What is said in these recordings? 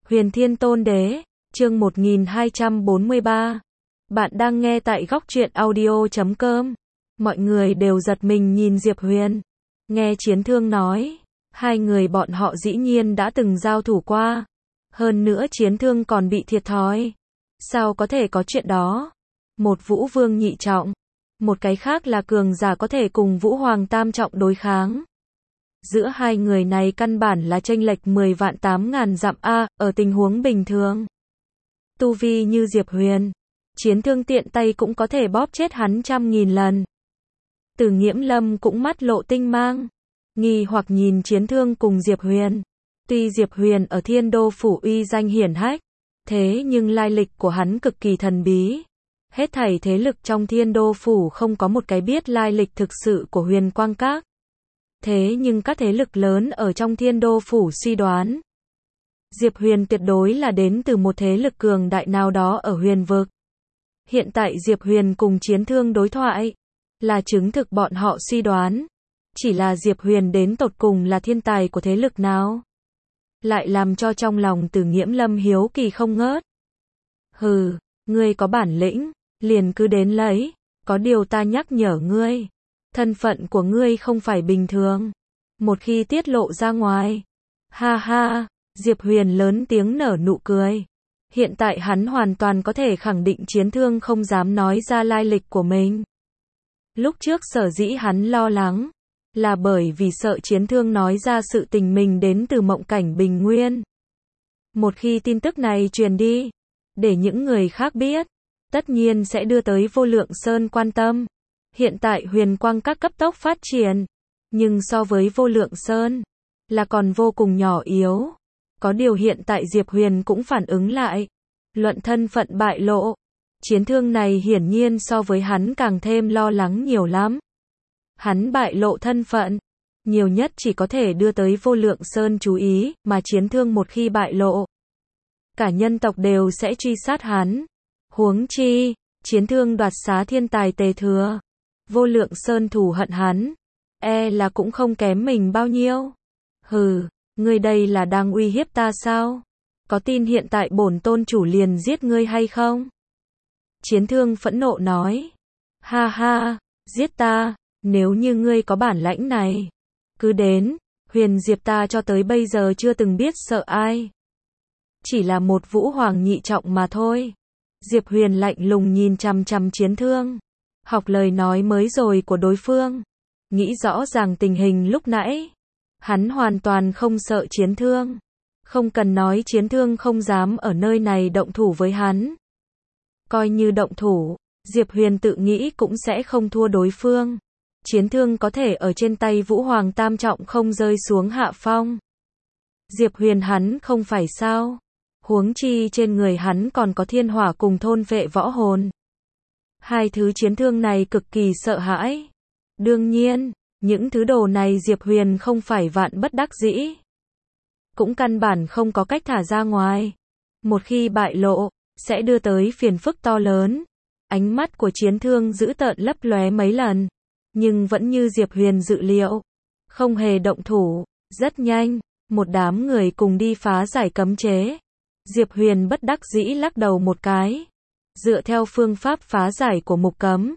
Huyền Thiên Tôn Đế, chương 1243. Bạn đang nghe tại góc truyện audio.com. Mọi người đều giật mình nhìn Diệp Huyền. Nghe Chiến Thương nói, hai người bọn họ dĩ nhiên đã từng giao thủ qua. Hơn nữa Chiến Thương còn bị thiệt thòi. Sao có thể có chuyện đó? Một Vũ Vương nhị trọng, một cái khác là cường giả có thể cùng Vũ Hoàng tam trọng đối kháng. Giữa hai người này căn bản là chênh lệch 10 vạn 8 ngàn dặm a, ở tình huống bình thường. Tu vi như Diệp Huyền, Chiến Thương tiện tay cũng có thể bóp chết hắn 100.000 lần. Từ Nghiễm Lâm cũng mắt lộ tinh mang, nghi hoặc nhìn Chiến Thương cùng Diệp Huyền. Tuy Diệp Huyền ở Thiên Đô Phủ uy danh hiển hách, thế nhưng lai lịch của hắn cực kỳ thần bí. Hết thảy thế lực trong Thiên Đô Phủ không có một cái biết lai lịch thực sự của Huyền Quang Các. Thế nhưng các thế lực lớn ở trong Thiên Đô Phủ suy đoán, Diệp Huyền tuyệt đối là đến từ một thế lực cường đại nào đó ở huyền vực. Hiện tại Diệp Huyền cùng Chiến Thương đối thoại, là chứng thực bọn họ suy đoán. Chỉ là Diệp Huyền đến tột cùng là thiên tài của thế lực nào? Lại làm cho trong lòng Từ Nghiễm Lâm hiếu kỳ không ngớt. Hừ, ngươi có bản lĩnh, liền cứ đến lấy, có điều ta nhắc nhở ngươi. Thân phận của ngươi không phải bình thường. Một khi tiết lộ ra ngoài. Ha ha, Diệp Huyền lớn tiếng nở nụ cười. Hiện tại hắn hoàn toàn có thể khẳng định Chiến Thương không dám nói ra lai lịch của mình. Lúc trước sở dĩ hắn lo lắng, là bởi vì sợ Chiến Thương nói ra sự tình mình đến từ mộng cảnh bình nguyên. Một khi tin tức này truyền đi, để những người khác biết, tất nhiên sẽ đưa tới Vô Lượng Sơn quan tâm. Hiện tại Huyền Quang Các cấp tốc phát triển, nhưng so với Vô Lượng Sơn, là còn vô cùng nhỏ yếu. Có điều hiện tại Diệp Huyền cũng phản ứng lại. Luận thân phận bại lộ, Chiến Thương này hiển nhiên so với hắn càng thêm lo lắng nhiều lắm. Hắn bại lộ thân phận, nhiều nhất chỉ có thể đưa tới Vô Lượng Sơn chú ý, mà Chiến Thương một khi bại lộ, cả nhân tộc đều sẽ truy sát hắn. Huống chi, Chiến Thương đoạt xá thiên tài Tề Thừa, Vô Lượng Sơn thù hận hắn, là cũng không kém mình bao nhiêu. Hừ, ngươi đây là đang uy hiếp ta sao? Có tin hiện tại bổn tôn chủ liền giết ngươi hay không? Chiến Thương phẫn nộ nói. Ha ha, giết ta, nếu như ngươi có bản lãnh này, cứ đến. Huyền Diệp ta cho tới bây giờ chưa từng biết sợ ai. Chỉ là một Vũ Hoàng nhị trọng mà thôi. Diệp Huyền lạnh lùng nhìn chằm chằm Chiến Thương, học lời nói mới rồi của đối phương, nghĩ rõ ràng tình hình lúc nãy. Hắn hoàn toàn không sợ Chiến Thương. Không cần nói Chiến Thương không dám ở nơi này động thủ với hắn. Coi như động thủ, Diệp Huyền tự nghĩ cũng sẽ không thua đối phương. Chiến Thương có thể ở trên tay Vũ Hoàng tam trọng không rơi xuống hạ phong. Diệp Huyền hắn không phải sao? Huống chi trên người hắn còn có thiên hỏa cùng thôn vệ võ hồn. Hai thứ Chiến Thương này cực kỳ sợ hãi. Đương nhiên, những thứ đồ này Diệp Huyền không phải vạn bất đắc dĩ, cũng căn bản không có cách thả ra ngoài. Một khi bại lộ, sẽ đưa tới phiền phức to lớn. Ánh mắt của Chiến Thương dữ tợn lấp lóe mấy lần, nhưng vẫn như Diệp Huyền dự liệu, không hề động thủ. Rất nhanh, một đám người cùng đi phá giải cấm chế. Diệp Huyền bất đắc dĩ lắc đầu một cái. Dựa theo phương pháp phá giải của mục cấm,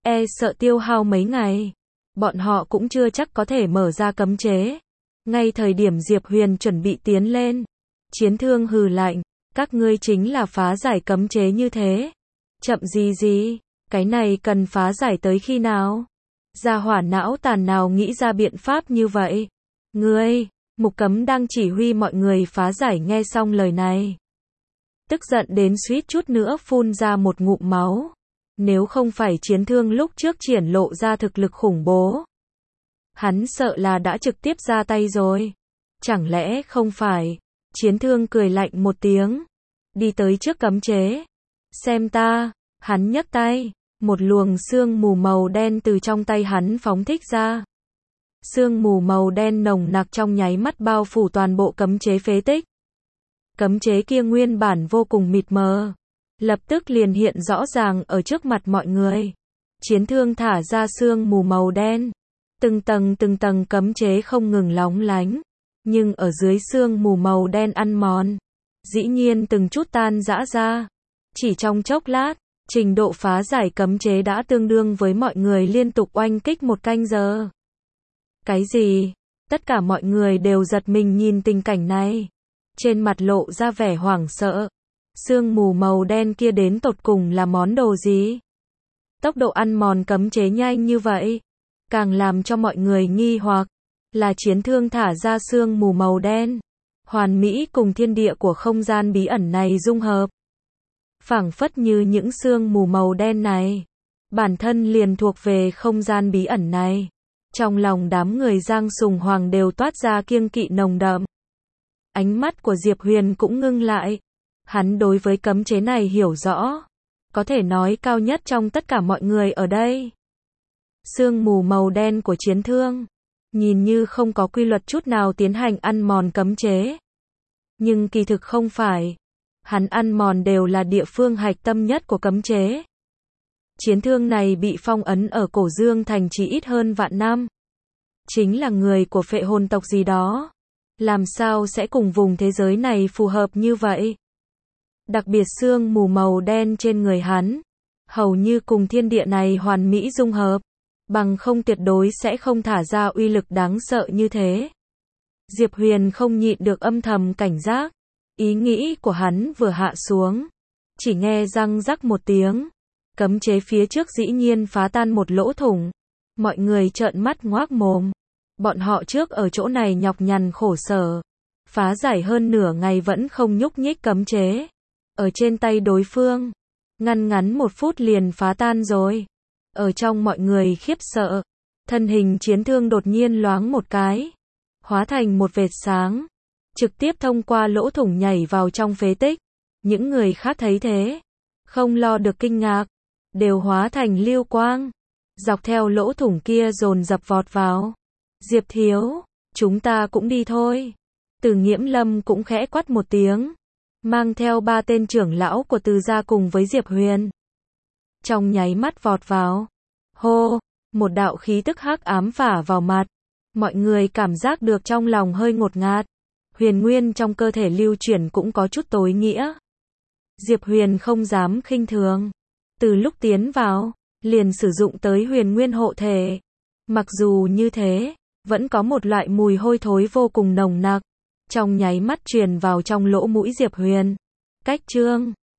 sợ tiêu hao mấy ngày. Bọn họ cũng chưa chắc có thể mở ra cấm chế. Ngay thời điểm Diệp Huyền chuẩn bị tiến lên, Chiến Thương hừ lạnh, các ngươi chính là phá giải cấm chế như thế. Chậm gì, cái này cần phá giải tới khi nào? Gia hỏa não tàn nào nghĩ ra biện pháp như vậy? Ngươi, mục cấm đang chỉ huy mọi người phá giải nghe xong lời này, tức giận đến suýt chút nữa phun ra một ngụm máu. Nếu không phải Chiến Thương lúc trước triển lộ ra thực lực khủng bố, hắn sợ là đã trực tiếp ra tay rồi. Chẳng lẽ không phải? Chiến Thương cười lạnh một tiếng, đi tới trước cấm chế. Xem ta, hắn nhấc tay, một luồng sương mù màu đen từ trong tay hắn phóng thích ra. Sương mù màu đen nồng nặc trong nháy mắt bao phủ toàn bộ cấm chế phế tích. Cấm chế kia nguyên bản vô cùng mịt mờ, lập tức liền hiện rõ ràng ở trước mặt mọi người. Chiến Thương thả ra sương mù màu đen, từng tầng cấm chế không ngừng lóng lánh, nhưng ở dưới sương mù màu đen ăn mòn, dĩ nhiên từng chút tan rã ra. Chỉ trong chốc lát, trình độ phá giải cấm chế đã tương đương với mọi người liên tục oanh kích 1 canh giờ. Cái gì? Tất cả mọi người đều giật mình nhìn tình cảnh này. Trên mặt lộ ra vẻ hoảng sợ. Sương mù màu đen kia đến tột cùng là món đồ gì? Tốc độ ăn mòn cấm chế nhanh như vậy. Càng làm cho mọi người nghi hoặc là chiến thương thả ra sương mù màu đen. Hoàn mỹ cùng thiên địa của không gian bí ẩn này dung hợp. Phảng phất như những sương mù màu đen này. Bản thân liền thuộc về không gian bí ẩn này. Trong lòng đám người Giang Sùng Hoàng đều toát ra kiêng kỵ nồng đậm. Ánh mắt của Diệp Huyền cũng ngưng lại. Hắn đối với cấm chế này hiểu rõ. Có thể nói cao nhất trong tất cả mọi người ở đây. Sương mù màu đen của chiến thương. Nhìn như không có quy luật chút nào tiến hành ăn mòn cấm chế. Nhưng kỳ thực không phải. Hắn ăn mòn đều là địa phương hạch tâm nhất của cấm chế. Chiến thương này bị phong ấn ở Cổ Dương Thành chỉ ít hơn vạn năm. Chính là người của phệ hồn tộc gì đó. Làm sao sẽ cùng vùng thế giới này phù hợp như vậy? Đặc biệt sương mù màu đen trên người hắn. Hầu như cùng thiên địa này hoàn mỹ dung hợp. Bằng không tuyệt đối sẽ không thả ra uy lực đáng sợ như thế. Diệp Huyền không nhịn được âm thầm cảnh giác. Ý nghĩ của hắn vừa hạ xuống. Chỉ nghe răng rắc một tiếng. Cấm chế phía trước dĩ nhiên phá tan một lỗ thủng. Mọi người trợn mắt ngoác mồm. Bọn họ trước ở chỗ này nhọc nhằn khổ sở. Phá giải hơn nửa ngày vẫn không nhúc nhích cấm chế. Ở trên tay đối phương. Ngắn 1 phút liền phá tan rồi. Ở trong mọi người khiếp sợ. Thân hình chiến thương đột nhiên loáng một cái. Hóa thành một vệt sáng. Trực tiếp thông qua lỗ thủng nhảy vào trong phế tích. Những người khác thấy thế. Không lo được kinh ngạc. Đều hóa thành lưu quang. Dọc theo lỗ thủng kia dồn dập vọt vào. Diệp thiếu, chúng ta cũng đi thôi. Từ Nghiễm Lâm cũng khẽ quát một tiếng. Mang theo 3 tên trưởng lão của Từ gia cùng với Diệp Huyền. Trong nháy mắt vọt vào. Hô, một đạo khí tức hắc ám phả vào mặt. Mọi người cảm giác được trong lòng hơi ngột ngạt. Huyền nguyên trong cơ thể lưu chuyển cũng có chút tối nghĩa. Diệp Huyền không dám khinh thường. Từ lúc tiến vào, liền sử dụng tới huyền nguyên hộ thể. Mặc dù như thế, vẫn có một loại mùi hôi thối vô cùng nồng nặc. Trong nháy mắt truyền vào trong lỗ mũi Diệp Huyền. Cách chương